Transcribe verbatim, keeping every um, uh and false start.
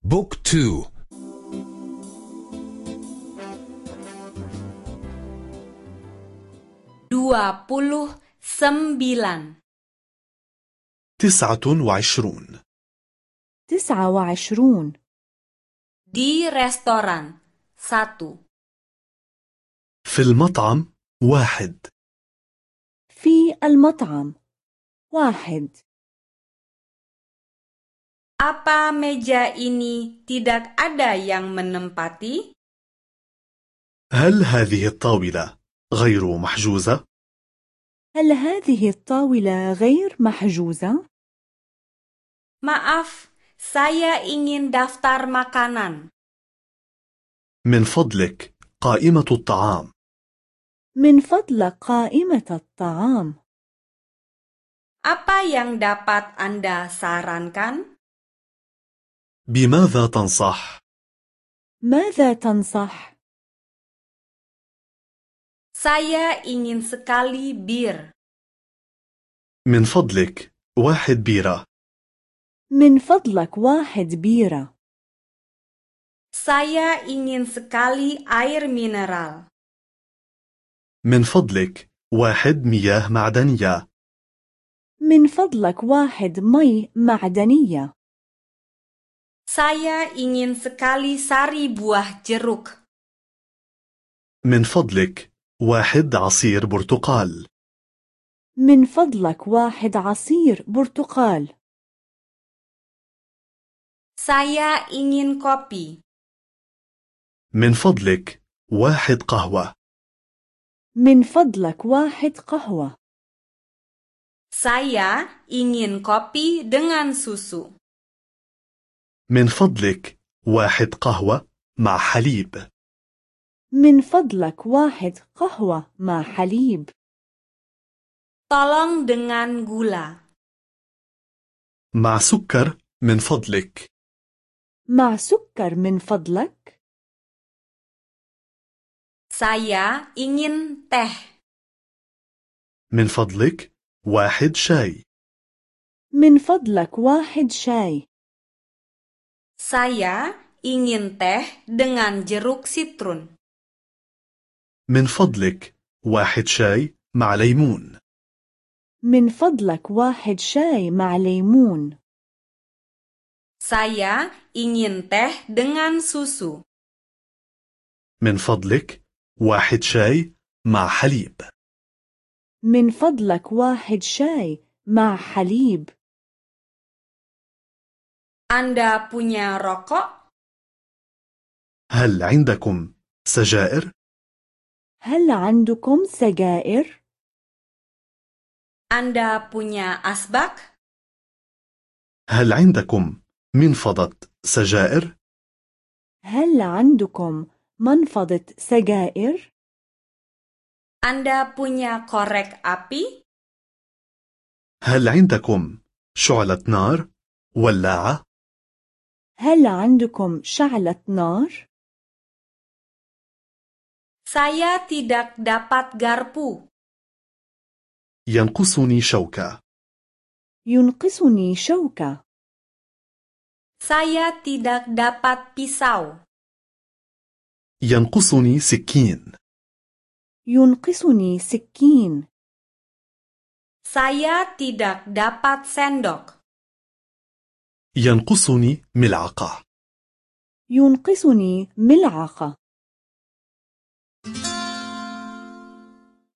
بوك تو. dua puluh sembilan. تسعة وعشرون. تسعة وعشرون. Di restoran. Satu. في المطعم. واحد. في المطعم. واحد. Apa meja ini tidak ada yang menempati? هل هذه الطاولة غير محجوزة؟ هل هذه الطاولة غير محجوزة؟ Maaf, saya ingin daftar makanan. من فضلك قائمة الطعام. من فضلك قائمة الطعام. Apa yang dapat Anda sarankan? بماذا تنصح؟ ماذا تنصح؟ Saya ingin sekali bir. من فضلك واحد بيرة. من فضلك واحد بيرة. Saya ingin sekali air mineral. من فضلك واحد مياه معدنية. من فضلك واحد مي معدنية. Saya ingin sekali sari buah jeruk. من فضلك واحد عصير برتقال. من فضلك واحد عصير برتقال. Saya ingin kopi. من فضلك واحد قهوة. من فضلك واحد قهوة. Saya ingin kopi dengan susu. من فضلك واحد قهوة مع حليب. من فضلك واحد قهوة مع حليب. Tolong dengan gula. مع سكر من فضلك. مع سكر من فضلك. Saya ingin teh. من فضلك واحد شاي. من فضلك واحد شاي. Saya ingin teh dengan jeruk sitrun. من فضلك واحد شاي مع ليمون. من فضلك واحد شاي مع ليمون. Saya ingin teh dengan susu. من فضلك واحد شاي مع حليب. من فضلك واحد شاي مع حليب. Anda punya rokok? هل عندكم سجائر؟ هل عندكم سجائر؟ Anda punya asbak? هل عندكم منفضة سجائر؟ هل عندكم منفضة سجائر؟ Anda punya korek api? هل عندكم شعلة نار؟ ولاعة؟ هل عندكم شعلة نار؟ Saya tidak dapat garpu. ينقصني شوكة. ينقصني شوكة. Saya tidak dapat pisau. ينقصني سكين. ينقصني سكين. Saya tidak dapat sendok. ينقصني ملعقة. ينقصني ملعقة.